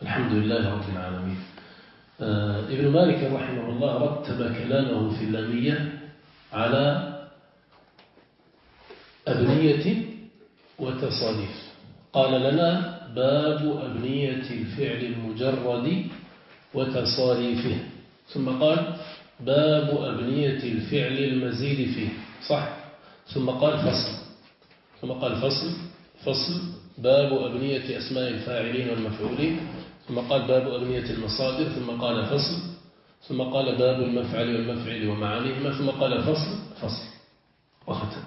الحمد لله رب العالمين. ابن مالك رحمه الله رتب كلامه في اللامية على أبنية وتصاريف. قال لنا باب أبنية الفعل المجرد وتصاريفه، ثم قال باب أبنية الفعل المزيد فيه، صح؟ ثم قال فصل باب أبنية أسماء الفاعلين والمفعولين، ثم قال باب أبنية المصادر، ثم قال فصل، ثم قال باب المفعل والمفعل ومعانيهما، ثم قال فصل وختم.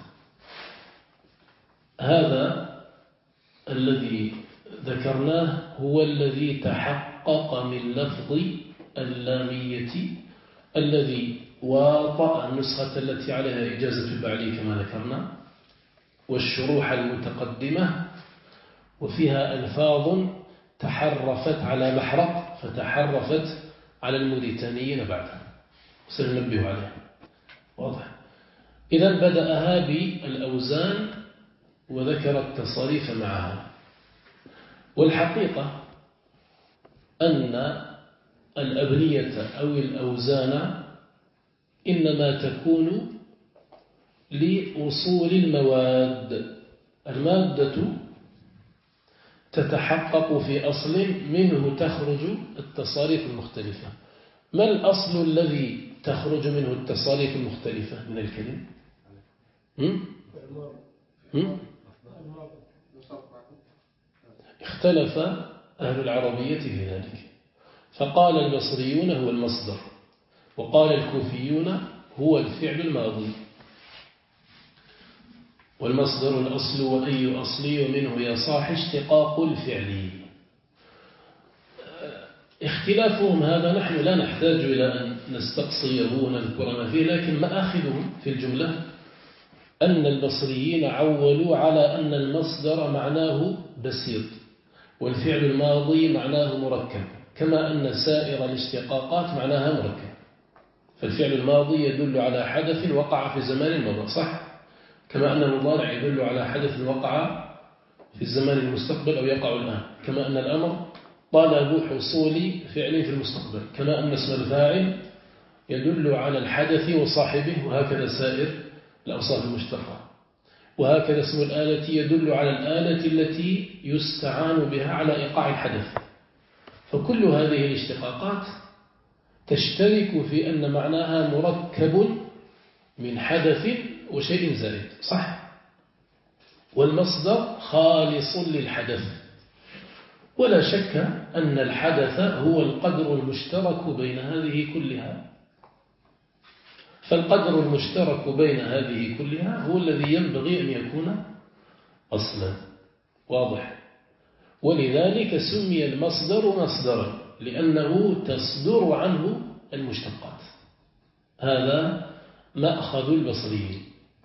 هذا الذي ذكرناه هو الذي تحقق من لفظ اللامية الذي واطأ النسخة التي عليها إجازة البعلي كما ذكرنا، والشروح المتقدمة، وفيها ألفاظ تحرفت على محرق فتحرفت على الموريتانيين بعدها، سننبه عليها. واضح؟ إذن بدأها بالأوزان وذكر التصاريف معها. والحقيقة أن الأبنية أو الأوزان إنما تكون لأصول المواد. المادة تتحقق في أصل منه تخرج التصاريف المختلفة. ما الأصل الذي تخرج منه التصاريف المختلفة من الكلم؟ اختلف أهل العربية في ذلك، فقال البصريون هو المصدر، وقال الكوفيون هو الفعل الماضي، والمصدر الأصل وأي أصلي ومنه يصاح اشتقاق الفعل. اختلافهم هذا نحن لا نحتاج إلى أن نستقصيه ونذكر ما فيه، لكن مآخذهم في الجملة أن البصريين عولوا على أن المصدر معناه بسيط والفعل الماضي معناه مركب، كما أن سائر الاشتقاقات معناها مركب. فالفعل الماضي يدل على حدث وقع في زمان الماضي، صح؟ كما أن المضارع يدل على حدث وقع في الزمان المستقبل أو يقع الآن، كما أن الأمر طلب حصول فعل في المستقبل، كما أن اسم الفاعل يدل على الحدث وصاحبه، وهكذا سائر الأوصاف المشتقة. وهكذا اسم الآلة يدل على الآلة التي يستعان بها على إيقاع الحدث. فكل هذه الاشتقاقات تشترك في أن معناها مركب من حدث وشيء زائد، صح؟ والمصدر خالص للحدث، ولا شك أن الحدث هو القدر المشترك بين هذه كلها. فالقدر المشترك بين هذه كلها هو الذي ينبغي أن يكون أصلا. واضح؟ ولذلك سمي المصدر مصدرا، لأنه تصدر عنه المشتقات. هذا مأخذ البصريين،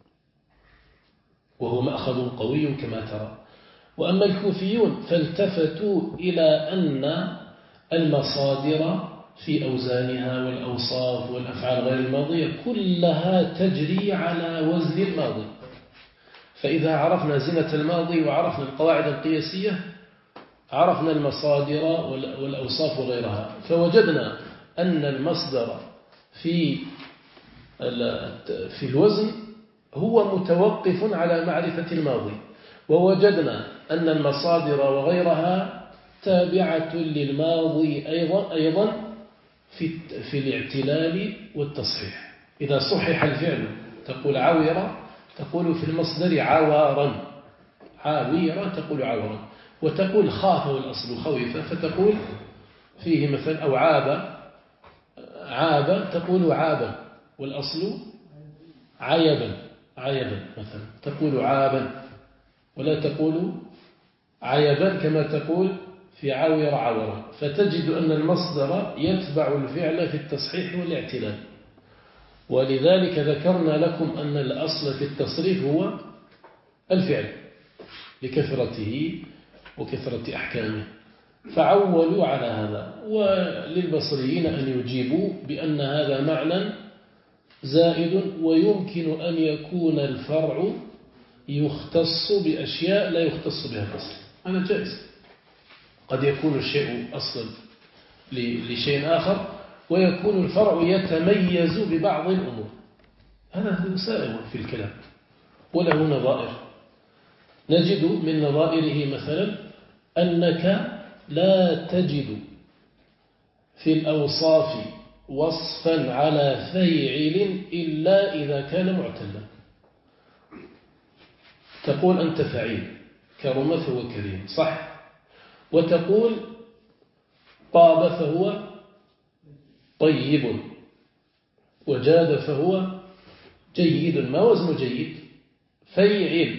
وهو مأخذ قوي كما ترى. وأما الكوفيون فالتفتوا إلى أن المصادر في أوزانها والأوصاف والأفعال غير الماضية كلها تجري على وزن الماضي. فإذا عرفنا زنة الماضي وعرفنا القواعد القياسية عرفنا المصادر والأوصاف وغيرها، فوجدنا أن المصدر في الوزن هو متوقف على معرفة الماضي، ووجدنا أن المصادر وغيرها تابعة للماضي أيضا في الاعتلال والتصحيح. إذا صحح الفعل تقول عاورة، تقول في المصدر عوارا، عاويرة تقول عوارا، وتقول خاف والأصل خوف فتقول فيه مثلا، أو عاب تقول عابا والأصل عيبا مثلا، تقول عابا ولا تقول عيبا كما تقول في عاور عورا. فتجد أن المصدر يتبع الفعل في التصحيح والاعتلال. ولذلك ذكرنا لكم أن الأصل في التصريف هو الفعل لكثرته وكثرة أحكامه، فعولوا على هذا. وللبصريين أن يجيبوا بأن هذا معنى زائد، ويمكن أن يكون الفرع يختص بأشياء لا يختص بها الأصل. هذا جائز، قد يكون الشيء أصلا لشيء آخر، ويكون الفرع يتميز ببعض الأمور. هذا سائغ في الكلام وله نظائر. نجد من نظائره مثلا أنك لا تجد في الأوصاف وصفا على فيعل إلا إذا كان معتلا. تقول أنت فعيل، كرم فهو كريم، صح، وتقول طاب فهو طيب، وجاد فهو جيد. ما وزن جيد؟ فيعل.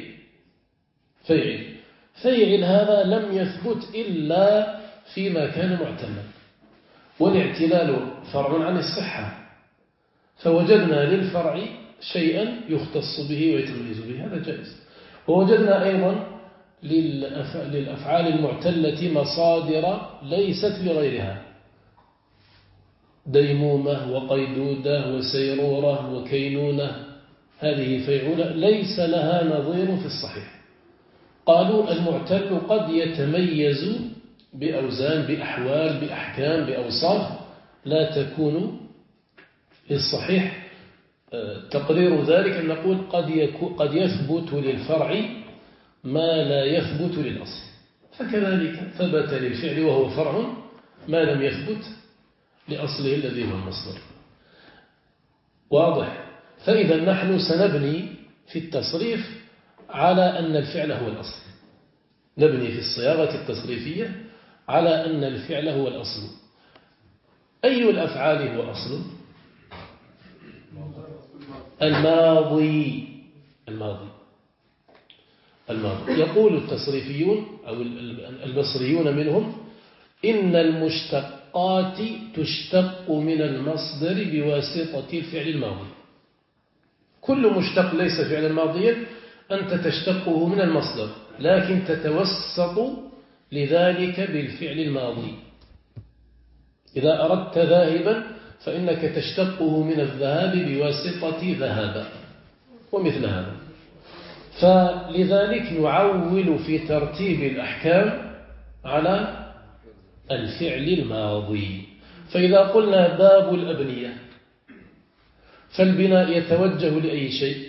فيعل هذا لم يثبت إلا فيما كان معتلا، والاعتلال فرع عن الصحة، فوجدنا للفرع شيئا يختص به ويتميز به، هذا جائز. ووجدنا أيضا للأفعال المعتلة مصادر ليست لغيرها، ديمومة وقيدودة وسيرورة وكينونة، هذه فيعولة ليس لها نظير في الصحيح. قالوا المعتل قد يتميز بأوزان، بأحوال، بأحكام، بأوصاف لا تكون في الصحيح. تقرير ذلك أن نقول قد يثبت للفرع ما لا يثبت للأصل، فكذلك ثبت للفعل وهو فرع ما لم يثبت لأصله الذي هو المصدر. واضح؟ فإذا نحن سنبني في التصريف على أن الفعل هو الأصل، نبني في الصياغة التصريفية على أن الفعل هو الأصل. أي الأفعال هو أصل؟ الماضي. يقول التصريفيون أو البصريون منهم إن المشتقات تشتق من المصدر بواسطة الفعل الماضي. كل مشتق ليس فعلا ماضيا أنت تشتقه من المصدر، لكن تتوسط لذلك بالفعل الماضي. إذا أردت ذاهبا فإنك تشتقه من الذهاب بواسطة ذهب ومثل هذا. فلذلك نعول في ترتيب الأحكام على الفعل الماضي. فإذا قلنا باب الأبنية، فالبناء يتوجه لأي شيء؟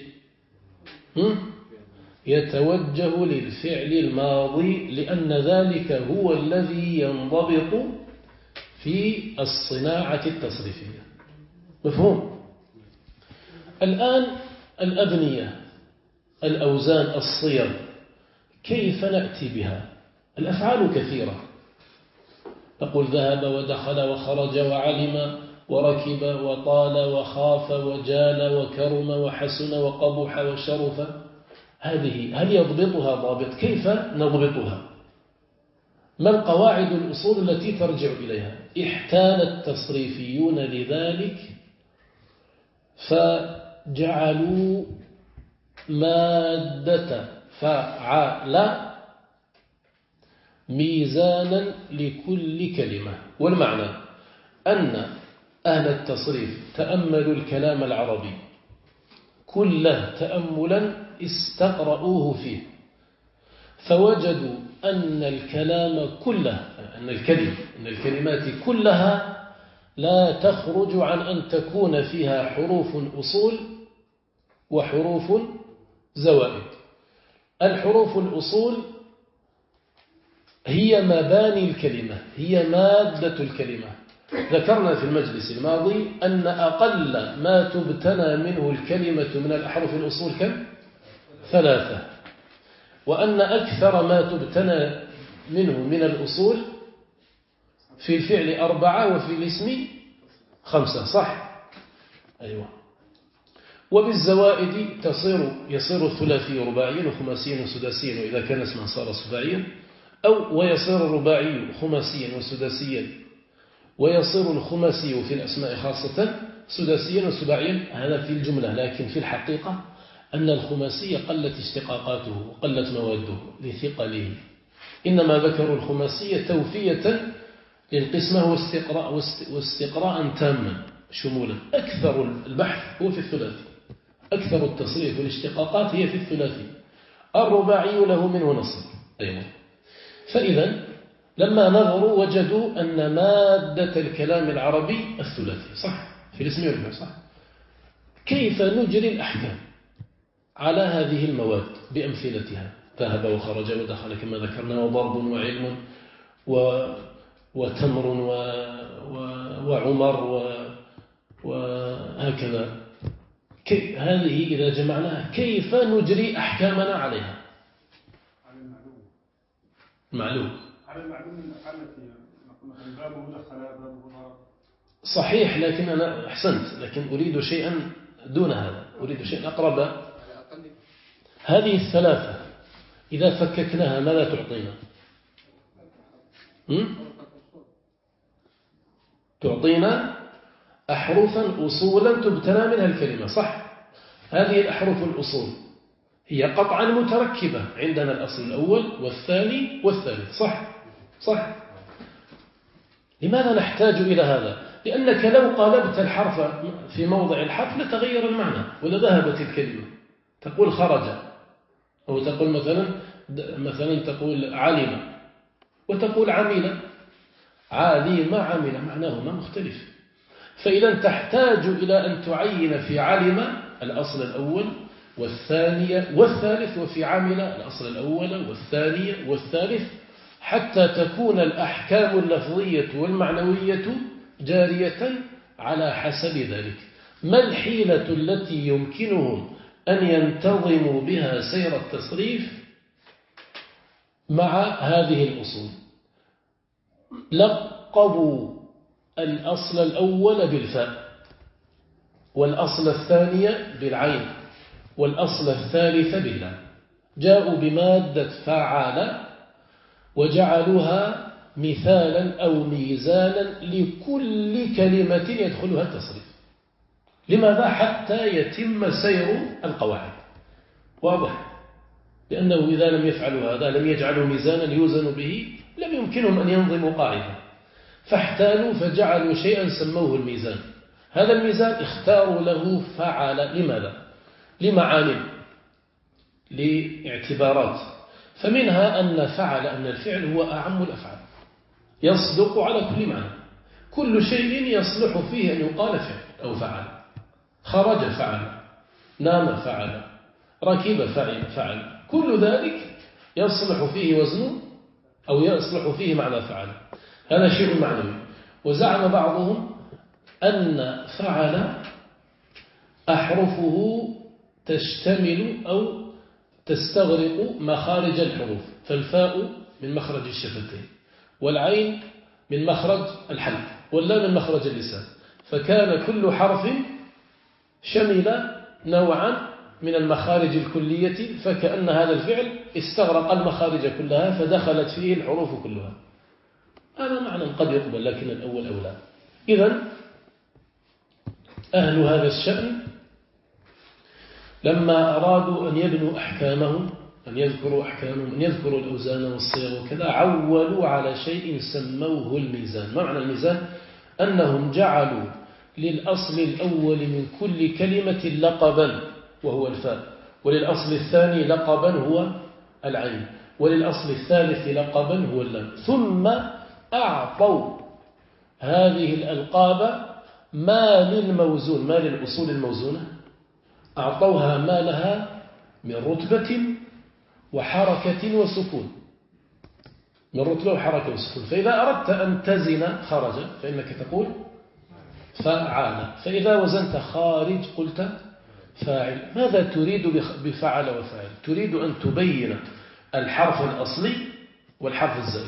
يتوجه للفعل الماضي، لأن ذلك هو الذي ينضبط في الصناعة التصريفية. مفهوم؟ الآن الأبنية، الأوزان، الصيغ، كيف نأتي بها؟ الأفعال كثيرة، نقول ذهب ودخل وخرج وعلم وركب وطال وخاف وجال وكرم وحسن وقبح وشرف. هذه هل يضبطها ضابط؟ كيف نضبطها؟ ما القواعد الأصول التي ترجع إليها؟ احتال التصريفيون لذلك فجعلوا مادة فعل ميزانا لكل كلمة. والمعنى أن أهل التصريف تأملوا الكلام العربي كله تأملا استقرؤوه فيه، فوجدوا أن الكلام كله، أن الكلمات كلها لا تخرج عن أن تكون فيها حروف أصول وحروف زوائد. الحروف الأصول هي مباني الكلمة، هي مادة الكلمة. ذكرنا في المجلس الماضي أن أقل ما تبتنى منه الكلمة من الأحرف الأصول كم؟ 3، وأن أكثر ما تبتنى منه من الأصول في الفعل 4 وفي الاسم 5، صح؟ أيوة. وبالزوائد يصير الثلاثي رباعيا وخماسيا وسداسيا، وإذا كان اسما صار سباعيا، أو ويصير الرباعي خماسيا وسداسيا، ويصير الخماسي في الأسماء خاصة سداسيا وسباعيا. هذا في الجملة، لكن في الحقيقة أن الخماسي قلت اشتقاقاته وقلت مواده لثقله، إنما ذكروا الخماسية توفية للقسمة واستقراء تاما شمولا. أكثر البحث هو في الثلاثي، أكثر التصريف والاشتقاقات هي في الثلاثي. الرباعي له منه نصب أيضا. فإذا لما نظروا وجدوا أن مادة الكلام العربي الثلاثي صح في الاسم والفعل صح. كيف نجري الأحكام على هذه المواد بأمثلتها؟ ذهب وخرج ودخل كما ذكرنا، وضرب وعلم وتمر وعمر وهكذا. هذه إذا جمعناها كيف نجري أحكامنا عليها؟ على المعلوم. معلوم على المعلوم من الأفعال التي نقول بابه دخل بابه ضرب. صحيح، لكن أنا أحسنت، لكن أريد شيئا دون هذا، أريد شيئا أقرب. هذه الثلاثة إذا فككناها ماذا تعطينا؟ تعطينا أحرفا أصولا تبتنى منها الكلمة صح. هذه الأحرف الأصول هي قطعا متركبة، عندنا الأصل الأول والثاني والثالث صح. لماذا نحتاج إلى هذا؟ لأنك لو قلبت الحرف في موضع الحرف لتغير المعنى ولذهبت الكلمة. تقول خرج، أو تقول مثلا تقول علم، وتقول عمل. علم عمل معناهما مختلف. فإذا تحتاج إلى أن تعين في علم الأصل الأول والثانية والثالث، وفي عمل الأصل الأول والثانية والثالث، حتى تكون الأحكام اللفظية والمعنوية جارية على حسب ذلك. ما الحيلة التي يمكنهم أن ينتظموا بها سير التصريف مع هذه الأصول؟ لقبوا الأصل الأول بالفاء، والأصل الثانية بالعين، والأصل الثالث باللام. جاءوا بمادة فعال وجعلوها مثالا أو ميزانا لكل كلمة يدخلها التصريف. لماذا؟ حتى يتم سير القواعد. واضح؟ لأنه إذا لم يفعلوا هذا، لم يجعلوا ميزانا يوزن به، لم يمكنهم أن ينظموا قاعدة، فاحتالوا فجعلوا شيئا سموه الميزان. هذا الميزان اختاروا له فعل. لماذا؟ لمعاني، لاعتبارات. فمنها أن فعل، أن الفعل هو أعم الأفعال، يصدق على كل معنى. كل شيء يصلح فيه أن يقال فعل أو فعل. خرج فعل، نام فعل، ركب فعل، كل ذلك يصلح فيه وزن أو يصلح فيه معنى فعل. هذا شيء معنوي. وزعم بعضهم أن فعل أحرفه تشتمل أو تستغرق مخارج الحروف، فالفاء من مخرج الشفتين، والعين من مخرج الحلق، واللام من مخرج اللسان. فكان كل حرف شمل نوعا من المخارج الكلية، فكأن هذا الفعل استغرق المخارج كلها فدخلت فيه الحروف كلها. هذا معنى قد يقبل، لكن الأول أولى. إذن أهل هذا الشأن لما أرادوا أن يبنوا أحكامهم، أن يذكروا أحكامهم، أن يذكروا الأوزان والصيغ وكذا، عولوا على شيء سموه الميزان. ما معنى الميزان؟ أنهم جعلوا للأصل الأول من كل كلمة لقبا وهو الفاء، وللأصل الثاني لقبا هو العين، وللأصل الثالث لقبا هو اللام. ثم أعطوا هذه الألقاب ما للموزون، ما للأصول الموزونة، أعطوها ما لها من رتبة وحركة وسكون، من رتبة وحركة وسكون. فإذا أردت أن تزن خرج فإنك تقول فعال، فإذا وزنت خارج قلت فاعل. ماذا تريد بفعل وفاعل؟ تريد أن تبين الحرف الأصلي والحرف الزائد.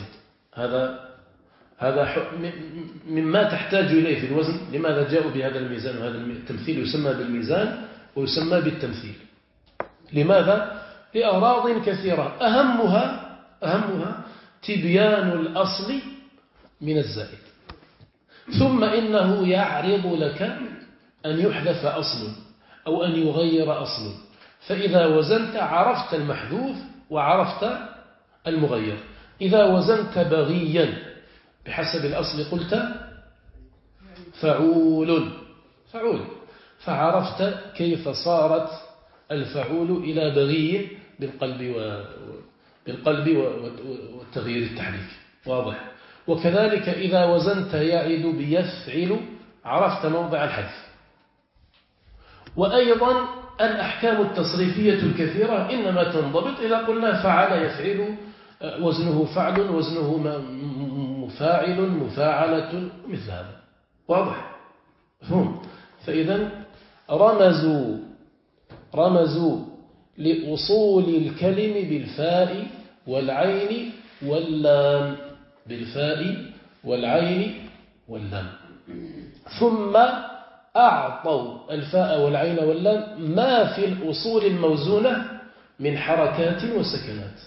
هذا مما تحتاج إليه في الوزن. لماذا جاءوا بهذا الميزان؟ وهذا التمثيل يسمى بالميزان ويسمى بالتمثيل. لماذا؟ لأغراض كثيرة، أهمها تبيان الأصل من الزائد. ثم إنه يعرض لك أن يحذف أصل أو أن يغير أصل، فإذا وزنت عرفت المحذوف وعرفت المغير. إذا وزنت بغيا بحسب الأصل قلت فعول، فعرفت كيف صارت الفعول إلى بغي بالقلب والتغيير التحريك. واضح. وكذلك إذا وزنت يعد بيفعل عرفت موضع الحذف. وأيضا الأحكام التصريفية الكثيرة إنما تنضبط إذا قلنا فعل يفعل وزنه فعل وزنه مفاعل مفاعلة مثل هذا. واضح هم. فإذا رمزوا لأصول الكلم بالفاء والعين واللام، بالفاء والعين واللام، ثم أعطوا الفاء والعين واللام ما في الأصول الموزونة من حركات وسكنات.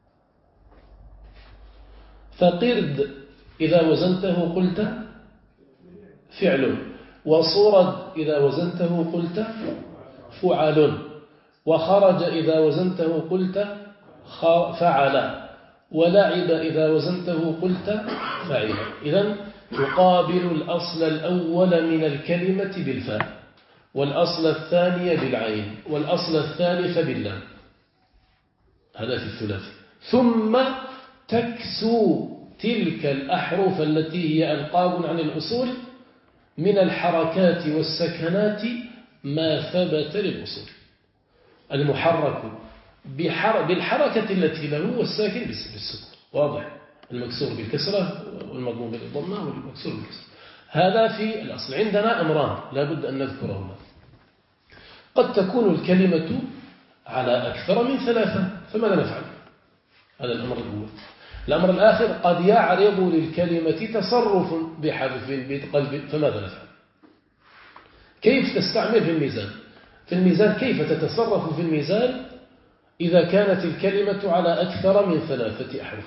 فقرد إذا وزنته قلت فعل، وصرد إذا وزنته قلت فعل، وخرج إذا وزنته قلت فعل، ولعب إذا وزنته قلت فعل. إذن تقابل الأصل الأول من الكلمة بالفاء، والأصل الثاني بالعين، والأصل الثالث باللام. هذا في الثلاثي. ثم تكسو تلك الأحرف التي هي ألقاب عن الأصول من الحركات والسكنات ما ثبت للأصول. المحرك بالحركة التي له، والساكن بالسكون. واضح. المكسور بالكسرة والمضموم بالضمة والمكسور بالكسرة. هذا في الأصل. عندنا أمران لا بد أن نذكرهما. قد تكون الكلمة على أكثر من ثلاثة، فماذا نفعل؟ هذا الأمر الأول. الأمر الآخر قد يعرض للكلمة تصرف بحذف بقلب، فماذا نفعل؟ كيف تستعمل في الميزان؟ في الميزان كيف تتصرف في الميزان إذا كانت الكلمة على أكثر من ثلاثة أحرف؟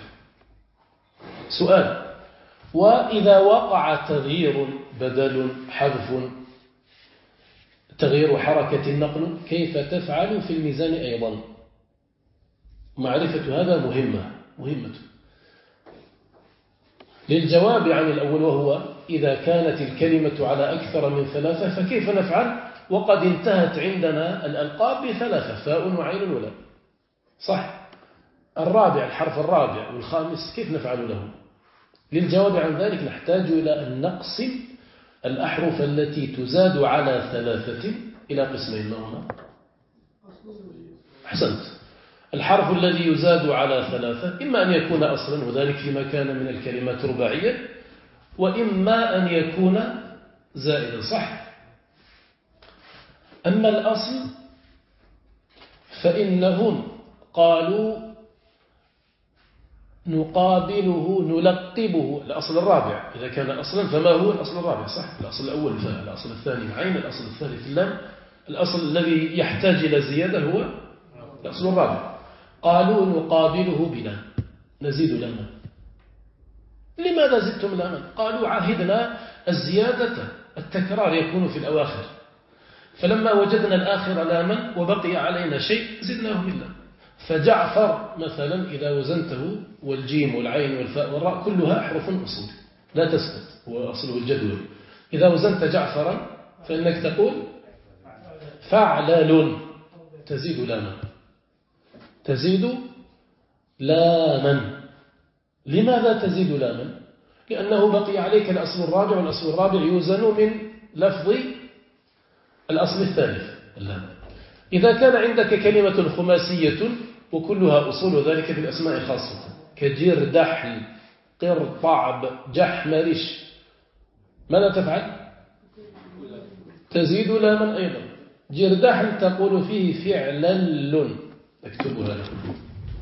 سؤال. وإذا وقع تغيير بدل حذف تغيير حركة النقل كيف تفعل في الميزان أيضا؟ معرفة هذا مهمة للجواب عن الأول، وهو إذا كانت الكلمة على أكثر من ثلاثة فكيف نفعل وقد انتهت عندنا الألقاب بثلاثة، فاء وعين ولا صح؟ الرابع، الحرف الرابع والخامس كيف نفعل له؟ للجواب عن ذلك نحتاج إلى أن نقسم الأحرف التي تزاد على ثلاثة إلى قسمين. ما هما؟ أحسنت. الحرف الذي يزاد على ثلاثة إما أن يكون أصلا، وذلك فيما كان من الكلمات رباعية، وإما أن يكون زائدا. صح؟ أما الأصل فإنهم قالوا نقابله نلقبه. الأصل الرابع إذا كان أصلا فما هو الأصل الرابع؟ صح؟ الأصل الأول فاء، الأصل الثاني عين، الأصل الثالث اللام، الأصل الذي يحتاج إلى زيادة هو الأصل الرابع. قالوا نقابله بلام، نزيد لاما. لماذا زدتم لاما؟ قالوا عهدنا الزيادة، التكرار يكون في الأواخر، فلما وجدنا الآخر لاما وبقي علينا شيء زدناه باللام. فجعفر مثلا إذا وزنته والجيم والعين والفاء والراء كلها أحرف أصول لا تسقط، هو أصله الجدول. إذا وزنت جعفرا فإنك تقول فعلل، تزيد لاما، تزيد لاما. لماذا تزيد لاما؟ لأنه بقي عليك الأصل الرابع، والأصل الرابع يوزن من لفظ الأصل الثالث اللام. إذا كان عندك كلمة خماسية وكلها أصول، وذلك في الأسماء خاصة كجردحل قرطعب جحمرش، ماذا تفعل؟ تزيد لاما أيضا. جردحل تقول فيه فعلل، اكتبها لكم.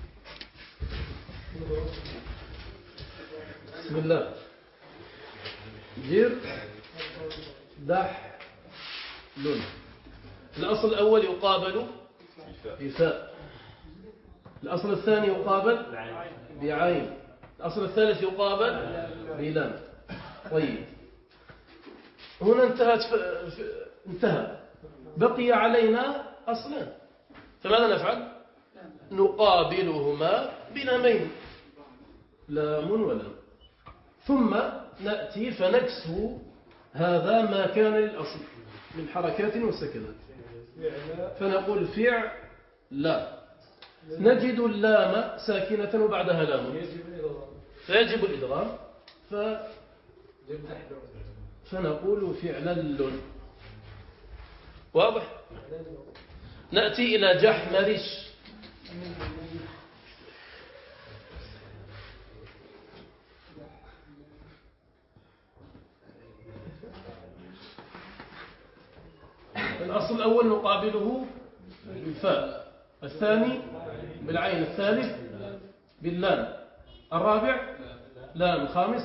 بسم الله. جردحل. الأصل الأول يقابل بفاء، الأصل الثاني يقابل بعين، الأصل الثالث يقابل بلام. طيب هنا انتهى، بقي علينا أصلان، فماذا نفعل؟ نقابلهما بلامين، لام ولام. ثم نأتي فنكسو هذا ما كان للأصل من حركات وسكنات، فنقول فعل لا، نجد اللام ساكنة وبعدها لام، فيجب الإدغام فنقول فعلل. واضح؟ نأتي إلى جحمرش. الأصل الأول نقابله بالفاء، الثاني بالعين، الثالث باللام، الرابع لام، الخامس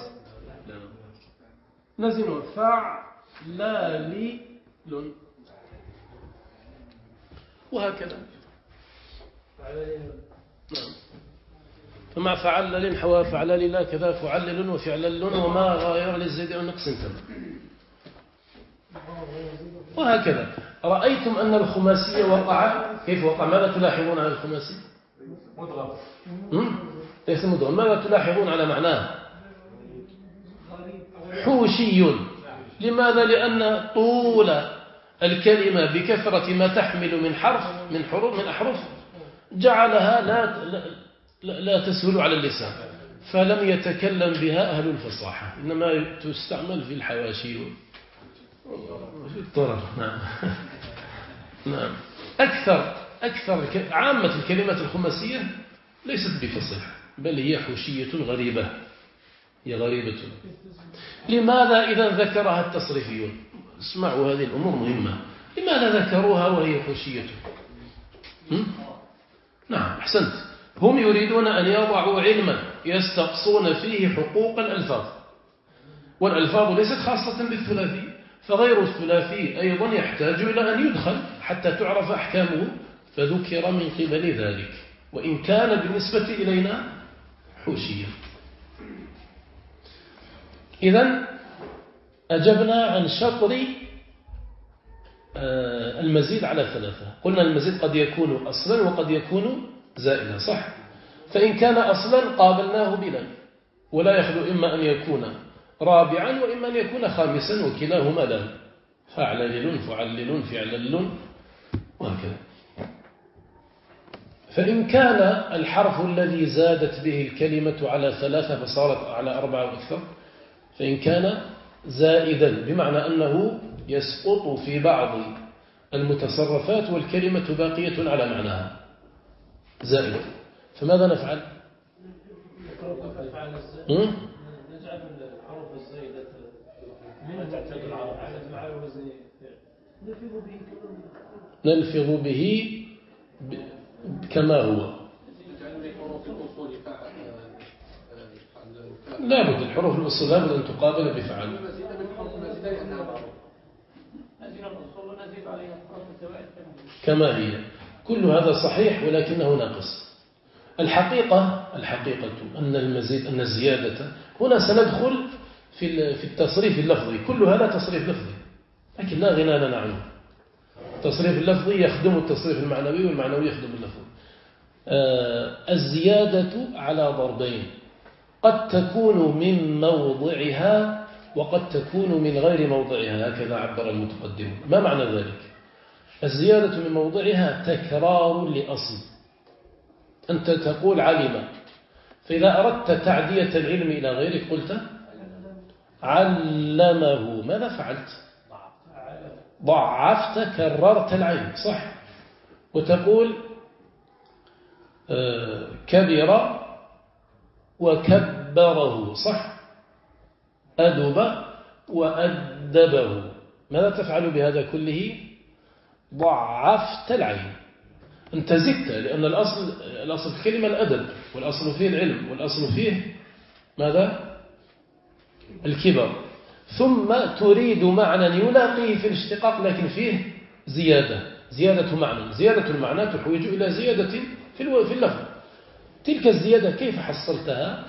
نزن فعلال، وهكذا. فمع فعلل حوا فعلل لا كذا فعلل وفعلل وما غير للزيد أو نقص تم، وهكذا. رأيتم أن الخماسية وقع كيف وقع؟ ماذا تلاحظون على الخماسي؟ مدغم. ليس مدغم. ماذا تلاحظون على معناه؟ حوشي. لماذا؟ لأن طول الكلمة بكثرة ما تحمل من حرف من أحرف جعلها لا تسهل على اللسان، فلم يتكلم بها أهل الفصاحة، إنما تستعمل في الحواشي وفي الطرر. نعم. نعم. أكثر عامة الكلمات الخماسية ليست بفصيحة، بل هي حوشية غريبة، هي غريبة. لماذا إذا ذكرها التصريفيون؟ اسمعوا، هذه الأمور مهمة. لماذا ذكروها وهي حوشية؟ نعم، أحسنت. هم يريدون أن يضعوا علما يستقصون فيه حقوق الألفاظ، والألفاظ ليست خاصة بالثلاثي، فغير الثلاثي أيضا يحتاج إلى أن يدخل حتى تعرف أحكامه، فذكر من قبل ذلك، وإن كان بالنسبة إلينا حوشية. إذن أجبنا عن شطر المزيد على ثلاثة. قلنا المزيد قد يكون أصلا وقد يكون زائدا، صح؟ فإن كان أصلا قابلناه بلا، ولا يخلو إما أن يكون رابعا وإما أن يكون خامسا، وكلاهما لا، فعلل فعلل فعلل وهكذا. فإن كان الحرف الذي زادت به الكلمة على ثلاثة فصارت على أربعة وأكثر، فإن كان زائدا بمعنى أنه يسقط في بعض المتصرفات والكلمة باقية على معناها زائد، فماذا نفعل؟ نجعل الحروف الزائدة من تعتد العرب على وزن نلفظ به كما هو. لا بد الحروف الأصول لا بد أن تقابل بفعل. كما هي، كل هذا صحيح ولكنه ناقص. الحقيقة أن المزيد، أن الزيادة هنا سندخل في التصريف اللفظي، كل هذا تصريف لفظي لكن لا غنى لنا عنه. التصريف اللفظي يخدم التصريف المعنوي، والمعنوي يخدم اللفظي. الزيادة على ضربين، قد تكون من موضعها وقد تكون من غير موضعها، هكذا عبر المتقدم. ما معنى ذلك؟ الزيادة من موضعها تكرار لأصل. أنت تقول علم، فإذا أردت تعدية العلم إلى غيرك قلت علمه، ماذا فعلت؟ ضعفت، كررت العين، صح؟ وتقول كبر وكبره، صح؟ أدب وأدبه، ماذا تفعل بهذا كله؟ ضعفت العين. أنت زدت، لأن الأصل في الكلمة الأدب، والأصل فيه العلم، والأصل فيه ماذا؟ الكبر. ثم تريد معنى يلاقيه في الاشتقاق لكن فيه زيادة معنى. زيادة المعنى تحوج إلى زيادة في اللفظ. تلك الزيادة كيف حصلتها؟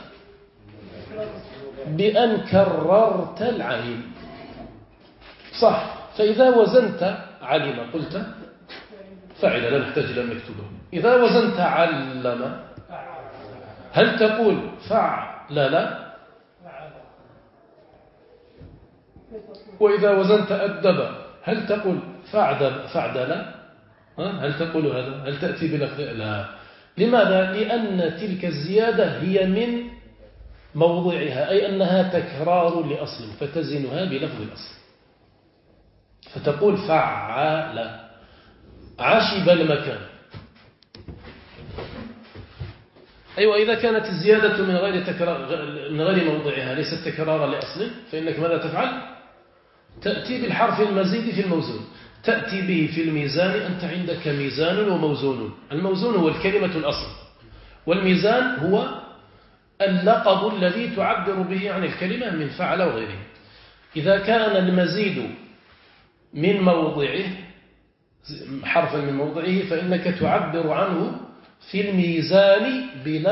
بأن كررت العين، صح؟ فإذا وزنت علم قلت فعل، لا نحتاج إلى أن نكتبه. إذا وزنت علم هل تقول فعل؟ وإذا وزنت أدب هل تقول فعدل؟ هل تقول هذا؟ هل تأتي بلفظ؟ لا. لماذا؟ لأن تلك الزيادة هي من موضعها، أي أنها تكرار لأصل فتزنها بلفظ الأصل، فتقول فعل. عشب المكان. أيوة، إذا كانت الزيادة من غير موضعها ليست تكرارا لأصل، فإنك ماذا تفعل؟ تأتي بالحرف المزيد في الموزون، تأتي به في الميزان. أنت عندك ميزان وموزون. الموزون هو الكلمة الأصل، والميزان هو اللقب الذي تعبر به عن الكلمة من فعل وغيره. إذا كان المزيد من موضعه، حرفا من موضعه، فإنك تعبر عنه في الميزان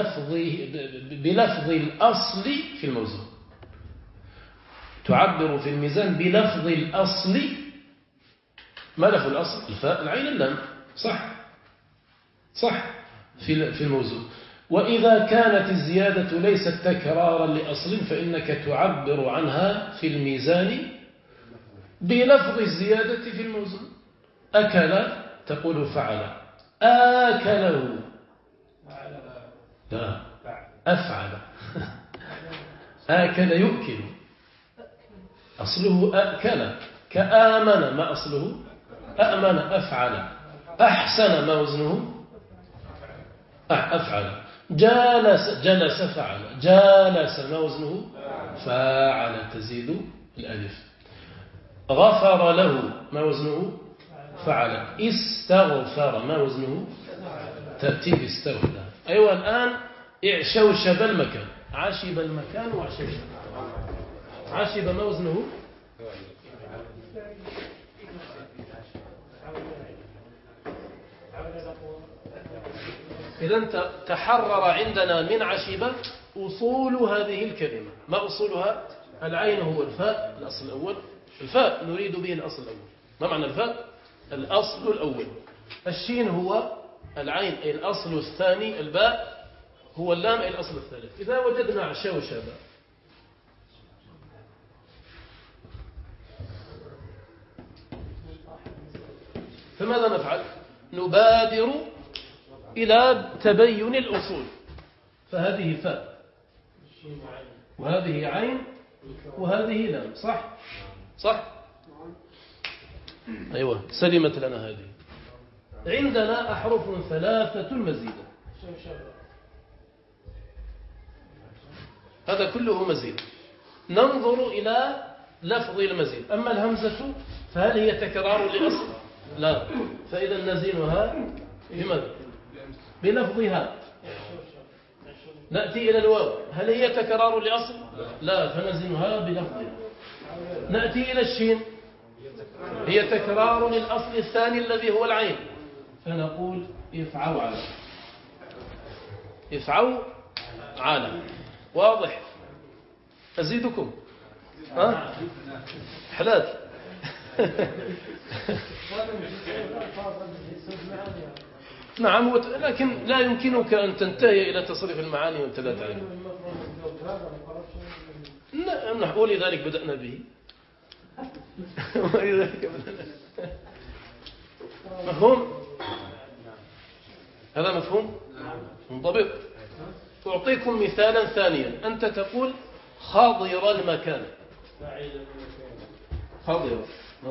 بلفظ الأصل في الموزون. تعبر في الميزان بلفظ الأصل. ما لفظ الأصل؟ الفاء العين اللام، صح في الموزون. وإذا كانت الزيادة ليست تكرارا لأصل، فإنك تعبر عنها في الميزان بلفظ الزيادة في الموزون. أكل تقول فعل. آكله لا، أفعل. آكل يؤكل، أصله أكل. كآمن، ما أصله؟ أأمن. أفعل. أحسن، ما وزنه؟ أفعل. جلس فعل. جالس، ما وزنه؟ فاعل، تزيد الألف. غفر له، ما وزنه؟ فعل. استغفر، ما وزنه؟ تأتي باستغفر. أيوة، الآن اعشوشب المكان. عشب المكان وعشوشب. عشب، ما وزنه؟ إذن تحرر عندنا من عشب أصول هذه الكلمة. ما أصولها؟ العين هو الفاء، الأصل الأول. الفاء نريد به الأصل الأول. ما معنى الفاء؟ الأصل الأول. الشين هو العين أي الأصل الثاني. الباء هو اللام أي الأصل الثالث. إذا وجدنا عشوشب، فماذا نفعل؟ نبادر إلى تبين الأصول. فهذه فاء، وهذه عين، وهذه لام. صح؟ أيوة، سلمت لنا هذه. عندنا أحرف ثلاثة مزيدة. هذا كله مزيد. ننظر إلى لفظ المزيد. أما الهمزة فهل هي تكرار لأصل؟ لا. فإذا نزينها بماذا؟ بلفظها. نأتي إلى الواو، هل هي تكرار لأصل؟ لا، فنزينها بلفظها. نأتي إلى الشين، هي تكرار للأصل الثاني الذي هو العين، فنقول افعوا على. افعوا على. واضح؟ أزيدكم؟ حلال. نعم، لكن لا يمكنك أن تنتهي إلى تصريف المعاني وأنت لا تعلم. ولذلك بدأنا به. مفهوم؟ هذا مفهوم؟ منضبط. أعطيكم مثالا ثانيا. أنت تقول خاضر المكان. خاضر،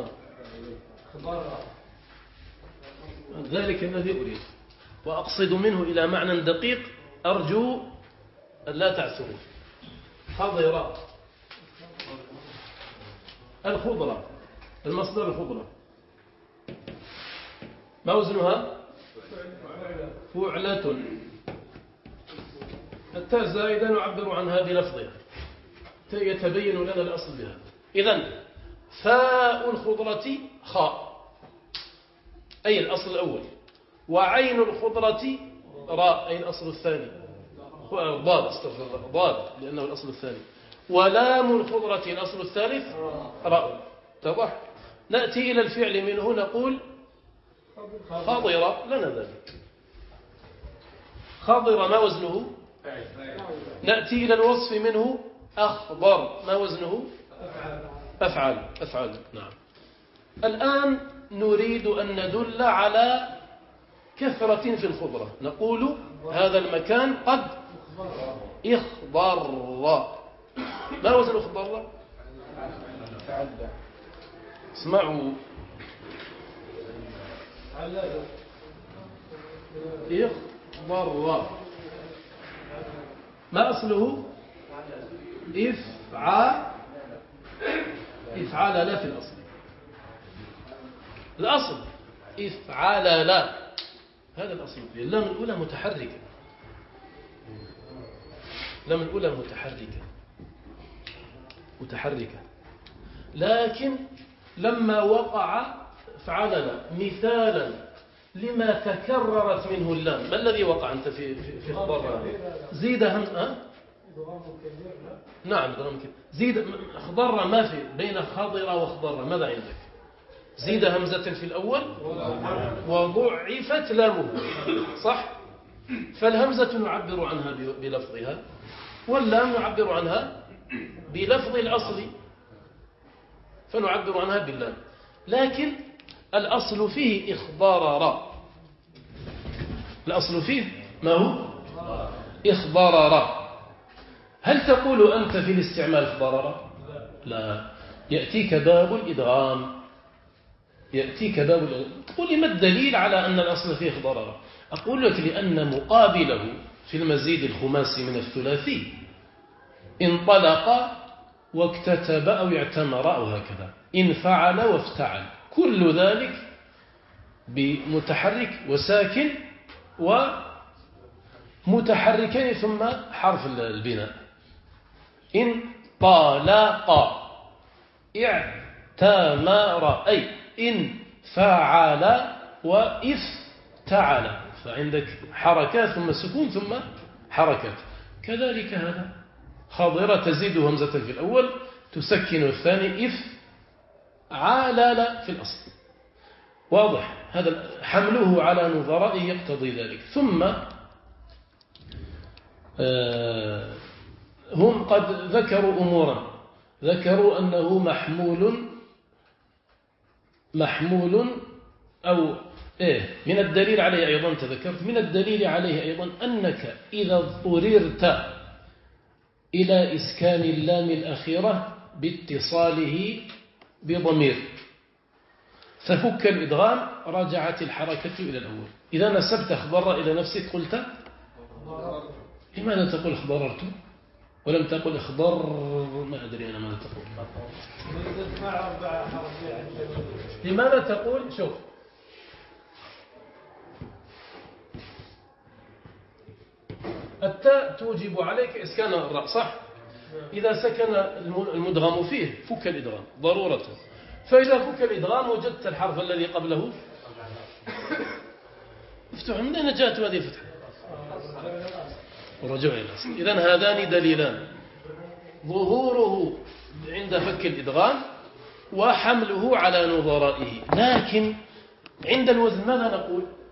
ذلك الذي أريد، وأقصد منه إلى معنى دقيق أرجو أن لا تعثروا. خضر، الخضرة، المصدر الخضرة، ما وزنها؟ فعلة. التاء زائدة نعبر عنها بلفظها، يتبين لنا الأصل بها. إذن فاء الخضرة خاء أي الأصل الأول، وعين الخضرة راء أي الأصل الثاني، ضاد، استغفر الله، ضاد لأنه الأصل الثاني، ولام الخضرة الأصل الثالث راء. تضح؟ نأتي إلى الفعل منه نقول خضر لنا ذلك. خضر ما وزنه؟ نأتي إلى الوصف منه أخضر ما وزنه؟ أفعل. أفعل، نعم. الآن نريد أن ندل على كثرة في الخضرة. نقول هذا المكان قد إخضر. ما وزن إخضر؟ فعل. اسمعوا، إخضر ما أصله؟ إفعال لا في الأصل. الأصل إفعال لا، هذا الأصل. اللام الأولى متحركة، اللام الأولى متحركة، لكن لما وقع فعل لا مثالا لما تكررت منه اللام، ما الذي وقع أنت في خبر؟ زيد هم نعم زيد خضر، ما في بين خضر وخضر، ماذا عندك؟ زيد همزة في الأول وضعفت لامه، صح؟ فالهمزة نعبر عنها بلفظها، واللام نعبر عنها بلفظ الأصل، فنعبر عنها باللام. لكن الأصل فيه إخضرر، الأصل فيه ما هو؟ إخضرر. هل تقول أنت في الاستعمال إخضرر؟ لا، يأتيك باب الإدغام، تقول لي ما الدليل على أن الأصل فيه إخضرر؟ أقول لك لأن مقابله في المزيد الخماسي من الثلاثي انطلق واكتتب أو اعتمر أو هكذا، إن فعل وافتعل، كل ذلك بمتحرك وساكن ومتحركين ثم حرف البناء. إن طلق اعتمر، أي إن فعل وافتعل، فعندك حركات ثم سكون ثم حركات. كذلك هذا خاضرة تزيد همزة في الأول تسكن الثاني إفعال في الأصل. واضح؟ هذا حمله على نظرائه يقتضي ذلك. ثم هم قد ذكروا أمورا، ذكروا أنه محمول أو من الدليل عليه أيضا، تذكرت من الدليل عليه أيضا أنك إذا اضطررت إلى إسكان اللام الأخيرة باتصاله بضمير ففك الإدغام رجعت الحركة إلى الأول. إذا نسبت أخضر إلى نفسك قلت لماذا تقول أخضررت ولم تقل أخضر؟ ما أدري أنا ماذا تقول. لماذا تقول؟ شوف، التاء توجب عليك إسكان الراء، صح؟ إذا سكن المدغم فيه فك الإدغام ضرورة، فإذا فك الإدغام وجدت الحرف الذي قبله افتح. من أين جاءت هذه الفتحة؟ ورجع إلى الأصل. إذن هذان دليلان، ظهوره عند فك الإدغام وحمله على نظرائه. لكن عند الوزن ماذا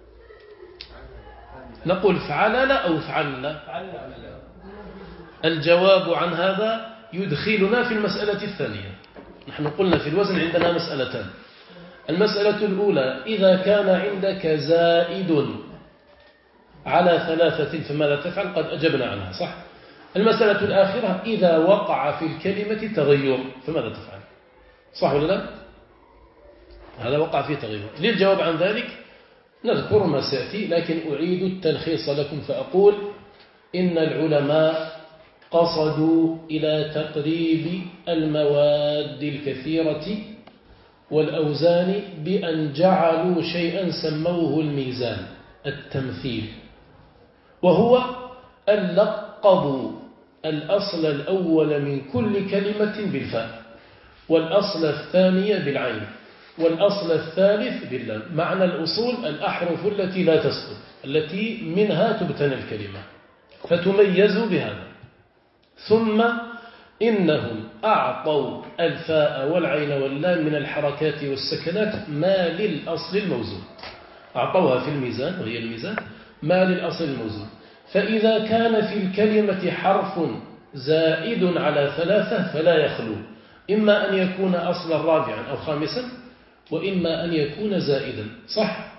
نقول فعل أو فعل؟ الجواب عن هذا يدخلنا في المسألة الثانية. نحن قلنا في الوزن عندنا مسألتان. المسألة الأولى إذا كان عندك زائد على 3 فماذا تفعل؟ قد أجبنا عنها، صح؟ المسألة الآخرة إذا وقع في الكلمة تغير فماذا تفعل؟ صح ولا لا؟ هذا وقع فيه تغير. للجواب عن ذلك نذكر ما سيأتي، لكن أعيد التلخيص لكم فأقول إن العلماء قصدوا إلى تقريب المواد الكثيرة والأوزان بأن جعلوا شيئا سموه الميزان، التمثيل، وهو أن لقبوا الأصل الأول من كل كلمة بالفاء، والأصل الثانية بالعين، والأصل الثالث باللام. معنى الأصول الأحرف التي لا تسقط، التي منها تبتنى الكلمة، فتميزوا بهذا. ثم إنهم أعطوا الفاء والعين واللام من الحركات والسكنات ما للأصل الموزون، أعطوها في الميزان وهي الميزان ما للأصل الموزون. فإذا كان في الكلمة حرف زائد على 3 فلا يخلو، إما أن يكون أصلا رابعا أو خامسا، وإما أن يكون زائدا، صح؟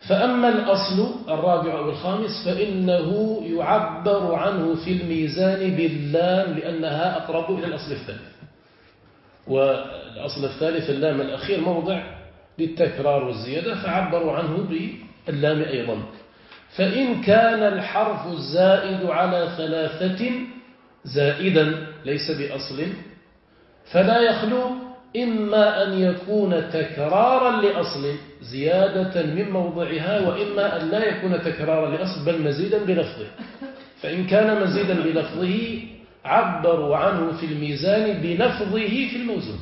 فأما الأصل الرابع أو الخامس فإنه يعبر عنه في الميزان باللام لأنها أقرب إلى الأصل الثالث، والأصل الثالث اللام الأخير موضع للتكرار والزيادة فعبروا عنه باللام أيضا. فإن كان الحرف الزائد على 3 زائدا ليس بأصل فلا يخلو إما أن يكون تكرارا لأصل زيادة من موضعها، وإما أن لا يكون تكرارا لأصل بل مزيدا بلفظه. فإن كان مزيدا بلفظه عبروا عنه في الميزان بلفظه في الموزون،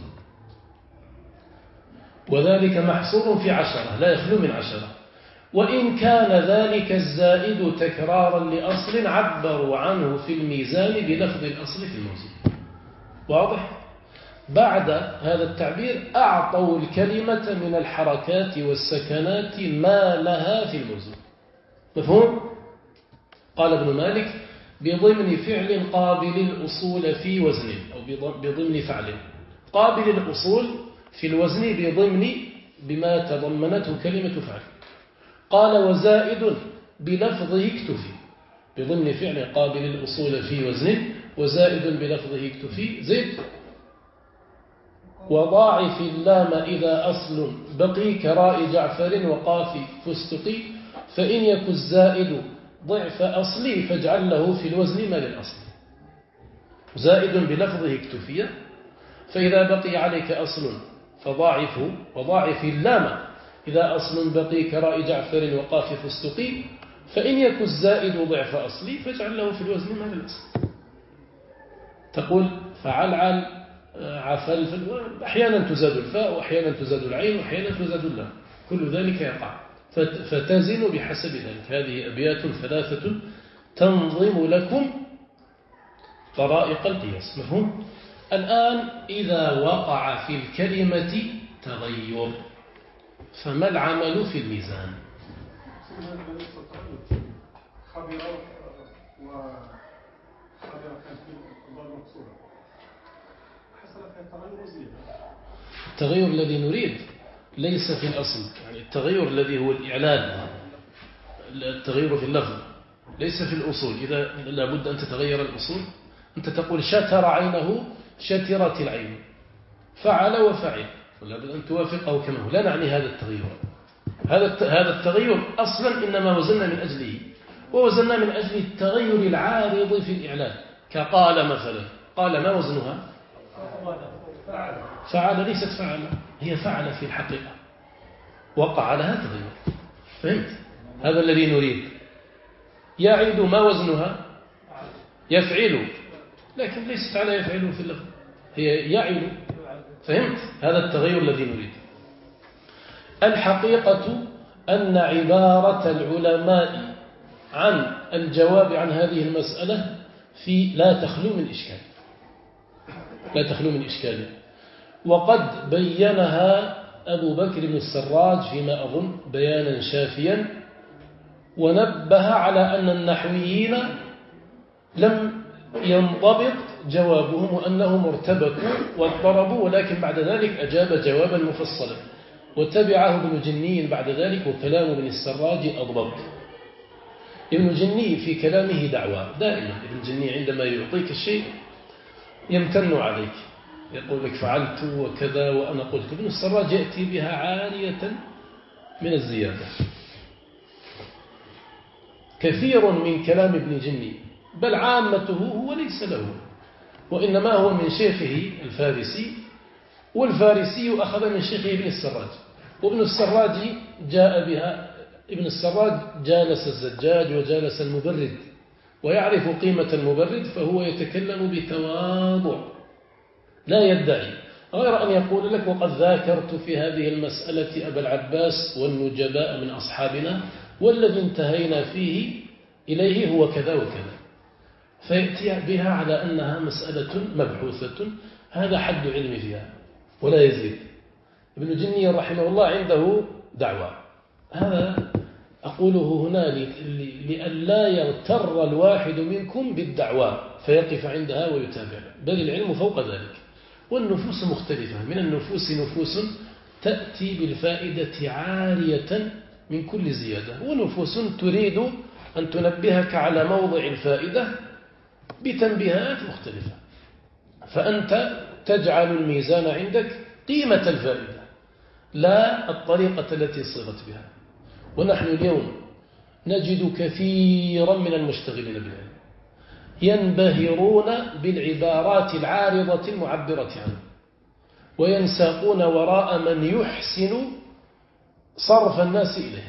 وذلك محصور في 10 لا يخلو من 10. وإن كان ذلك الزائد تكرارا لأصل عبروا عنه في الميزان بلفظ الأصل في الموزون. واضح؟ بعد هذا التعبير أعطوا الكلمة من الحركات والسكنات ما لها في الموزون. مفهوم؟ قال ابن مالك بضمن فعل قابل الأصول في وزن، أو بضمن فعل قابل الأصول في الوزن بضمن بما تضمنته كلمة فعل. قال وزائد بلفظه اكتفي، بضمن فعل قابل الأصول في وزن وزائد بلفظه اكتفي. زد وضاعف اللام إذا أصل بقي كراء جعفر وقاف فستقي، فإن يكن الزائد ضعف أصلي فاجعل له في الوزن ما للأصل. زائد بلفظه اكتفي، فإذا بقي عليك أصل فضاعفه، وضاعف اللام إذا أصل بقي كراء جعفر وقاف فستقي، فإن يكن الزائد ضعف أصلي فاجعل له في الوزن ما للأصل. تقول فعلعل عفلفل، أحيانا تزاد الفاء وأحيانا تزاد العين وأحيانا تزاد اللام، كل ذلك يقع، فتزن بحسب ذلك. هذه أبيات 3 تنظم لكم طرائق القياس. مفهوم؟ الآن إذا وقع في الكلمة تغير فما العمل في الميزان؟ خبر كان في الضاد مقصورة حصل فيها التغير وزيادة. التغير الذي نريد ليس في الأصل، يعني التغير الذي هو الإعلان، التغير في اللفظ ليس في الأصول. إذا لابد أن تتغير الأصول، أنت تقول شتر عينه شترت العين، فعل وفعل، لابد أن توافقه كما هو. لا نعني هذا التغير، هذا التغير أصلا إنما وزننا من أجله، ووزننا من أجل التغير العارض في الإعلان. كقال مثلا، قال ما وزنها؟ فعل، ليست فعل، هي فعل في الحقيقة، وقع لها تغير. فهمت؟ هذا الذي نريد. يعد ما وزنها؟ يفعل، لكن ليست على يفعل في اللفظ، هي يعد. فهمت؟ هذا التغير الذي نريد. الحقيقة أن عبارة العلماء عن الجواب عن هذه المسألة لا تخلو من إشكال، وقد بينها أبو بكر بن السراج فيما أظن بيانا شافيا، ونبه على أن النحويين لم ينضبط جوابهم وأنهم ارتبكوا واضطربوا، ولكن بعد ذلك أجاب جوابا مفصلا، وتبعه ابن جني بعد ذلك، وكلام ابن السراج أضبط. ابن جني في كلامه دعوة دائما، ابن جني عندما يعطيك الشيء يمتن عليك، يقول لك فعلت وكذا وأنا قلت. ابن السراج يأتي بها عالية من الزيادة. كثير من كلام ابن جني بل عامته هو ليس له، وإنما هو من شيخه الفارسي، والفارسي أخذ من شيخه ابن السراج، وابن السراج جاء بها. ابن السراج جالس الزجاج وجالس المبرد ويعرف قيمة المبرد، فهو يتكلم بتواضع لا يدعي، غير أن يقول لك وقد ذاكرت في هذه المسألة أبا العباس والنجباء من أصحابنا، والذي انتهينا فيه إليه هو كذا وكذا، فيأتي بها على أنها مسألة مبحوثة، هذا حد علم فيها ولا يزيد. ابن جني رحمه الله عنده دعوة، هذا أقوله هنا لئلا يغتر الواحد منكم بالدعوة فيقف عندها ويتابع، بل العلم فوق ذلك. والنفوس مختلفة، من النفوس نفوس تأتي بالفائدة عارية من كل زيادة، ونفوس تريد أن تنبهك على موضع الفائدة بتنبيهات مختلفة، فأنت تجعل الميزان عندك قيمة الفائدة لا الطريقة التي صيغت بها. ونحن اليوم نجد كثيرا من المشتغلين بالعلم ينبهرون بالعبارات العارضة المعبرة عنه، وينساقون وراء من يحسن صرف الناس إليه،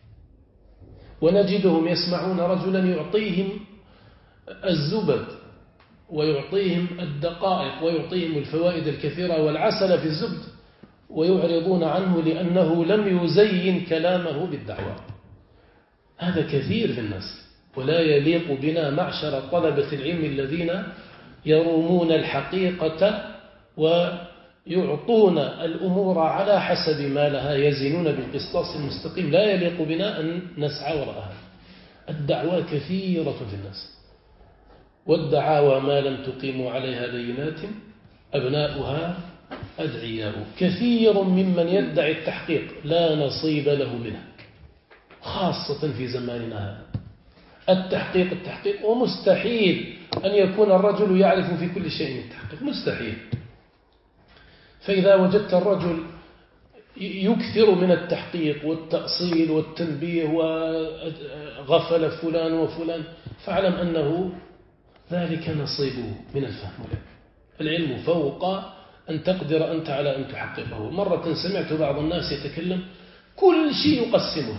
ونجدهم يسمعون رجلا يعطيهم الزبد ويعطيهم الدقائق ويعطيهم الفوائد الكثيرة والعسل في الزبد، ويعرضون عنه لأنه لم يزين كلامه بالدعوة. هذا كثير في الناس، ولا يليق بنا معشر طلبة العلم الذين يرومون الحقيقة ويعطون الأمور على حسب ما لها، يزنون بالقسطاس المستقيم. لا يليق بنا أن نسعى وراءها. الدعوة كثيرة في الناس، والدعاوى ما لم تقيموا عليها بينات أبناؤها أدعياء. كثير ممن يدعي التحقيق لا نصيب له منه، خاصة في زماننا هذا. التحقيق ومستحيل أن يكون الرجل يعرف في كل شيء التحقيق، مستحيل. فإذا وجدت الرجل يكثر من التحقيق والتأصيل والتنبيه وغفل فلان وفلان، فاعلم أنه ذلك نصيبه من الفهم. العلم فوق أن تقدر أنت على أن تحققه. مرة سمعت بعض الناس يتكلم كل شيء يقسمه،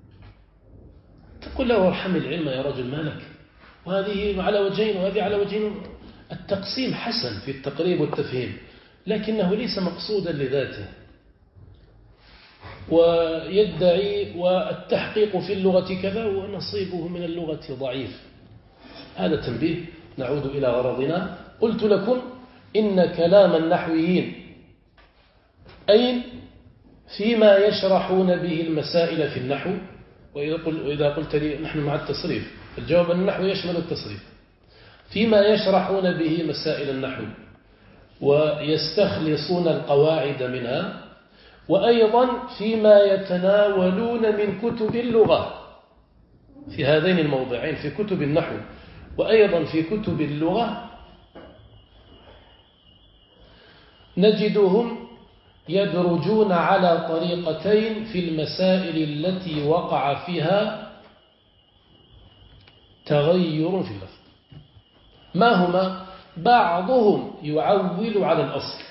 تقول له ارحم العلم يا رجل، مالك؟ وهذه على وجهين وهذه على وجهين. التقسيم حسن في التقريب والتفهيم، لكنه ليس مقصودا لذاته. ويدعي والتحقيق في اللغة كذا ونصيبه من اللغة ضعيف. هذا تنبيه. نعود إلى غرضنا. قلت لكم إن كلام النحويين أين فيما يشرحون به المسائل في النحو. وإذا قلت لي نحن مع التصريف، الجواب أن النحو يشمل التصريف. فيما يشرحون به مسائل النحو ويستخلصون القواعد منها، وأيضا فيما يتناولون من كتب اللغة في هذين الموضعين، في كتب النحو وأيضا في كتب اللغة، نجدهم يدرجون على طريقتين في المسائل التي وقع فيها تغير في اللفظ. ما هما؟ بعضهم يعول على الأصل،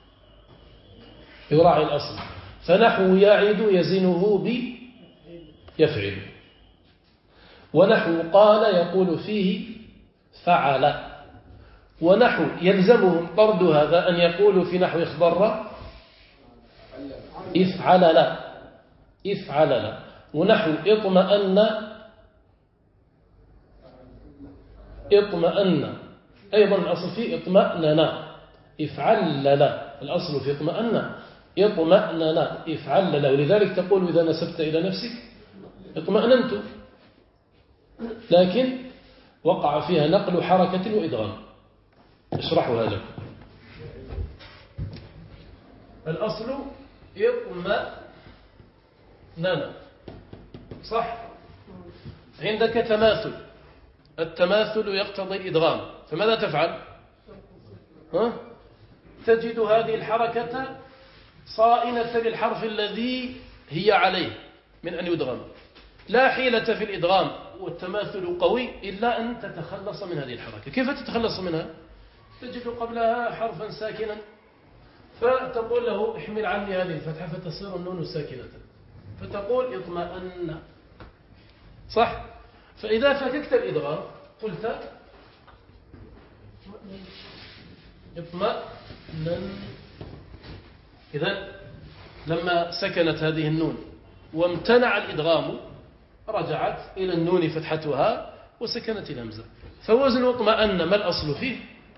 يراعي الأصل، فنحو يعد يزنه بيفعل، ونحو قال يقول فيه فعل، ونحو يلزمهم طرد هذا أن يقولوا في نحو اخضر افعل لا، ونحو اطمأن أيضا الأصل فيه اطمأننا، افعل لا، الأصل في اطمأننا افعل لا. ولذلك تقول إذا نسبت إلى نفسك اطمأننت، لكن وقع فيها نقل حركة وإدغام. اشرحها لكم. الأصل اطمأننا، صح؟ عندك تماثل، التماثل يقتضي الإدغام، فماذا تفعل؟ تجد هذه الحركة صائنة للحرف الذي هي عليه من أن يدغم. لا حيلة في الإدغام والتماثل قوي إلا أن تتخلص من هذه الحركة. كيف تتخلص منها؟ تجد قبلها حرفا ساكنا، فتقول له احمل عني هذه الفتحة فتصير النون ساكنة، فتقول اطمأن، صح؟ فإذا فككت الإدغام قلت اطمأنن. إذن لما سكنت هذه النون وامتنع الإدغام رجعت إلى النون فتحتها وسكنت الهمزة. فوزن اطمأن ما الأصل فيه؟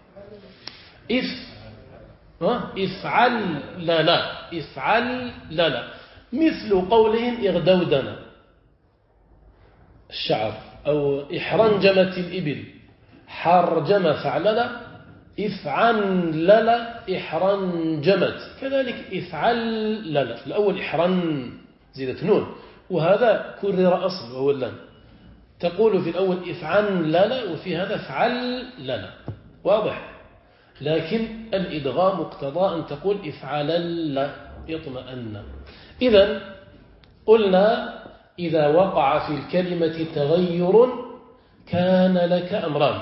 افعل لا، مثل قولهم اغدودنا الشعر، أو احرنجمت الإبل حرجم فعلل، افعلل احرنجمت، كذلك افعلل. الأول احرن زيدت نون، وهذا كرر أصل وهو اللام. تقول في الأول افعل لنا، وفي هذا افعل لنا، واضح. لكن الإدغام اقتضى أن تقول افعل يطمئن. إذن قلنا إذا وقع في الكلمة تغير كان لك أمران.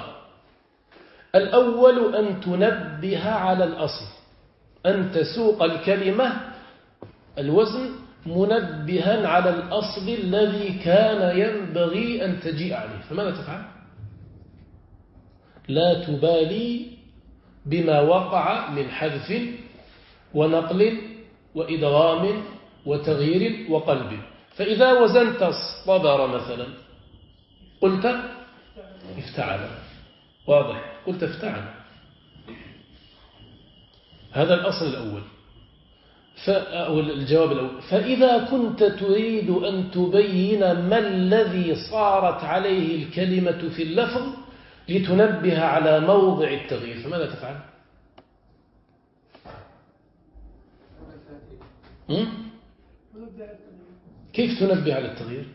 الأول أن تنبه على الأصل، أن تسوق الكلمة الوزن منبها على الأصل الذي كان ينبغي أن تجيء عليه. فماذا تفعل؟ لا تبالي بما وقع من حذف ونقل وإدغام وتغيير وقلب. فإذا وزنت الصبر مثلا قلت افتعل، واضح، قلت افتعل، هذا الأصل الأول أو الجواب الأول. فإذا كنت تريد أن تبين ما الذي صارت عليه الكلمة في اللفظ لتنبه على موضع التغيير، فماذا تفعل؟ كيف تنبه على التغيير؟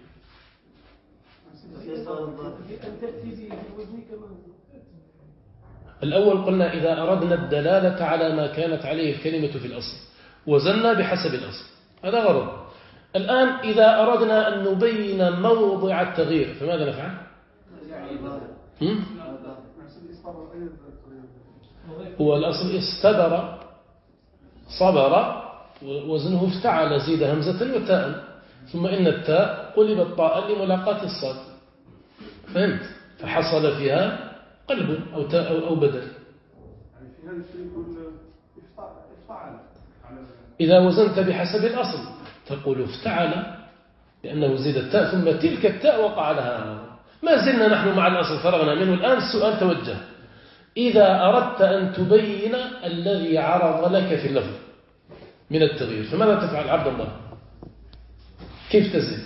الأول قلنا إذا أردنا الدلالة على ما كانت عليه الكلمة في الأصل وزنا بحسب الأصل، هذا غرض. الآن إذا أردنا أن نبين موضع التغيير فماذا نفعل؟ هو الأصل استبر صبر وزنه افتعل، زيد همزة وتاء، ثم إن التاء قلبت طاء لملاقاة الصاد، فهمت؟ فحصل فيها قلب أو تاء أو بدل. إذا وزنت بحسب الأصل تقول افتعل لأنه زيد التاء، ثم تلك التاء وقع لها. ما زلنا نحن مع الأصل، فرغنا منه، الآن السؤال توجه. إذا أردت أن تبين الذي عرض لك في اللفظ من التغيير فماذا تفعل عبد الله؟ كيف تزيد؟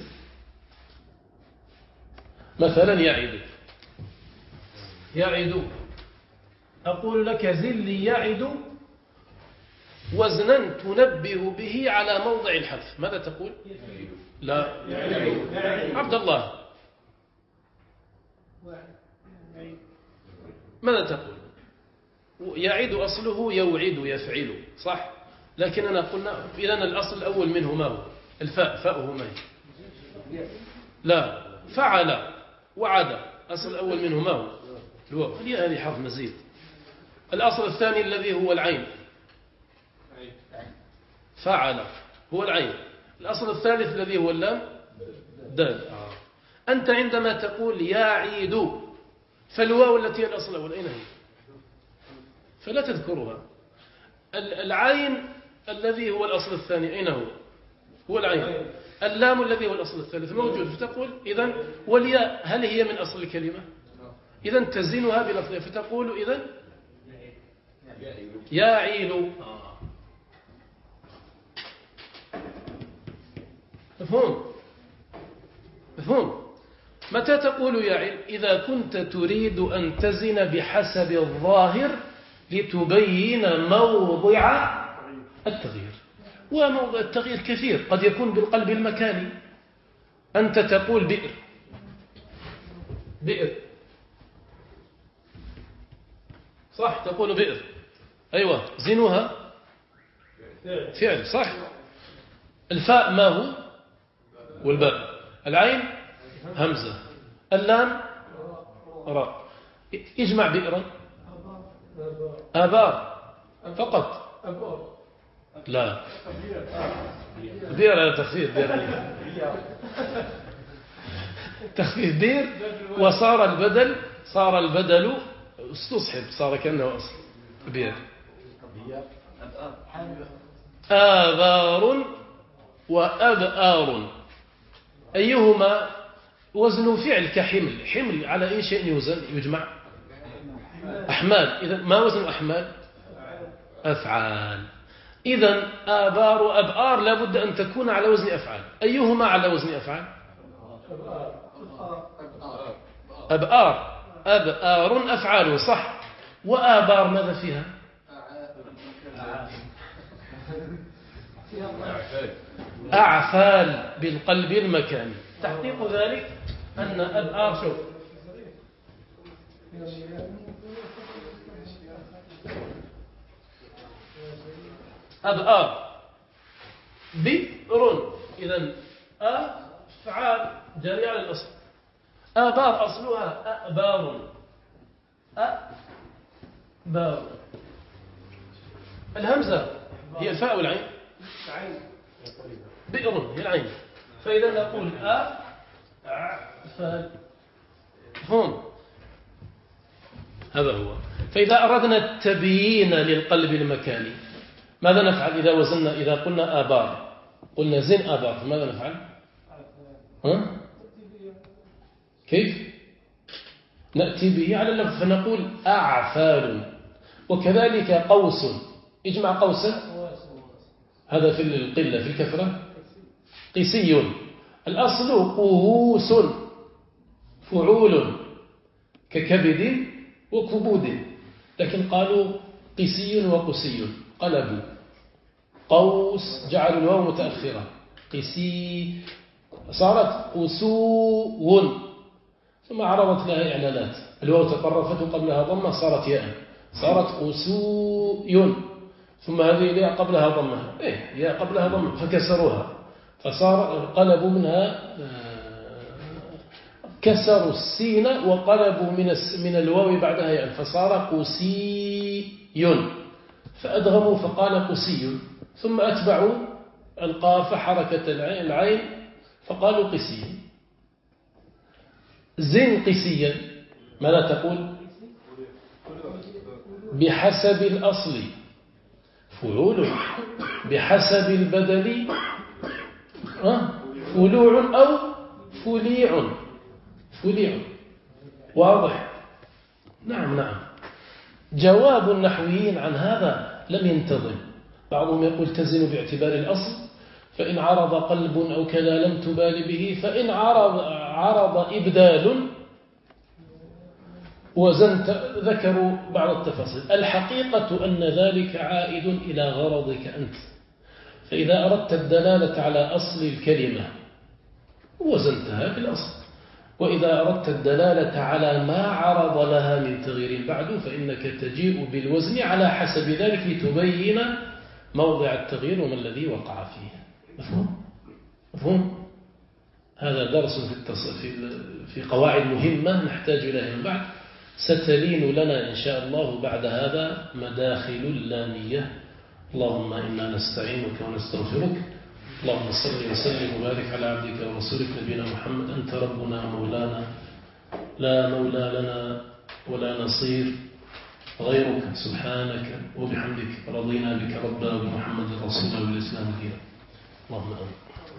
مثلا يعد، أقول لك زل لي يعد وزنا تنبه به على موضع الحذف، ماذا تقول؟ لا عبد الله ماذا تقول؟ يعد أصله يوعد يفعل، صح؟ لكننا قلنا إذن الأصل الأول منه ما هو؟ الفاء، فاؤه ما هي؟ لا، فعل وعد، أصل الأول منه ما هو؟ الواو. هذه حرف مزيد. الأصل الثاني الذي هو العين، فعل هو العين. الأصل الثالث الذي هو اللام، دال. أنت عندما تقول يعيد فالواو التي هي الأصل الأول أين هي؟ فلا تذكرها. العين الذي هو الأصل الثاني أين هو؟ هو العين. اللام الذي هو الأصل الثالث موجود، فتقول إذن والياء هل هي من أصل الكلمة؟ إذن تزينها بلفظها، فتقول إذن يعيل. مفهوم؟ متى تقول يعيل؟ إذا كنت تريد أن تزن بحسب الظاهر لتبين موضع التغيير. وموضع التغيير كثير، قد يكون بالقلب المكاني. أنت تقول بئر، صح؟ تقول بئر، أيوة، زنها فعل، صح؟ الفاء ما هو؟ والباء. العين همزة، اللام راء. اجمع بئرا، آبار فقط. لا، بئر على تخفيف، تخفيف بئر، وصار البدل استصحب، صار كأنه أصل بئر. آبار وأبآر، أيهما وزن فعل كحمل؟ حمل على أي شيء يوزن يجمع؟ أحمال. إذا ما وزن أحمال؟ أفعال. إذا آبار وأبآر لابد أن تكون على وزن أفعال. أيهما على وزن أفعال؟ أبآر. أبآر أفعال، صح. وآبار ماذا فيها؟ أعفال بالقلب المكاني. تحقيق ذلك أن أب شوف أب بئر، إذن أفعال جارية على الأصل. آبار أصلها أبار، أبار. الهمزة هي الفاء والعين، بئر هي العين، فإذا نقول أعفال. هم هذا هو. فإذا أردنا التبيين للقلب المكاني ماذا نفعل؟ إذا وزننا، إذا قلنا آبار، قلنا زن آبار، فماذا نفعل؟ كيف؟ نأتي به على اللفظ فنقول أعفال. وكذلك قوس، اجمع قوسا، هذا في القلة، في الكثرة قسي. الأصل قهوس، فعول ككبد وكبود، لكن قالوا قسي وقسي، قلبوا قوس، جعلوا الواو متأخرة، قسي صارت قسو، ثم عرضت لها إعلانات، الواو تطرفت وقبلها ضمة صارت ياء، صارت قسوي، ثم هذه الياء قبلها ضمة، ياء قبلها ضمة فكسروها، فصار قلبوا منها، كسروا السين وقلبوا من الواو بعدها ياء، فصار قسي، فأدغموا فقال قسي، ثم أتبعوا القاف حركة العين فقالوا قسي. زن قسيا، ماذا تقول؟ بحسب الأصل فعول، بحسب البدل فلوع أو فليع، واضح؟ نعم. جواب النحويين عن هذا لم ينتظم. بعضهم يقول تزن باعتبار الأصل، فإن عرض قلب أو كذا لم تبال به، فإن عرض إبدال وزنت، ذكروا بعض التفاصيل. الحقيقة أن ذلك عائد إلى غرضك أنت، فإذا أردت الدلالة على أصل الكلمة وزنتها بالأصل، وإذا أردت الدلالة على ما عرض لها من تغيير بعد فإنك تجيء بالوزن على حسب ذلك لتبين موضع التغيير وما الذي وقع فيه. مفهوم؟ هذا درس في قواعد مهمة نحتاج إليها من بعد، ستلين لنا إن شاء الله بعد هذا مداخل اللامية. اللهم إنا نستعينك ونستغفرك، اللهم صل وسلم وبارك على عبدك ورسولك نبينا محمد، أنت ربنا مولانا، لا مولى لنا ولا نصير غيرك، سبحانك وبحمدك رضينا بك ربنا وبمحمد رسولا وبالإسلام دينا. اللهم آمين.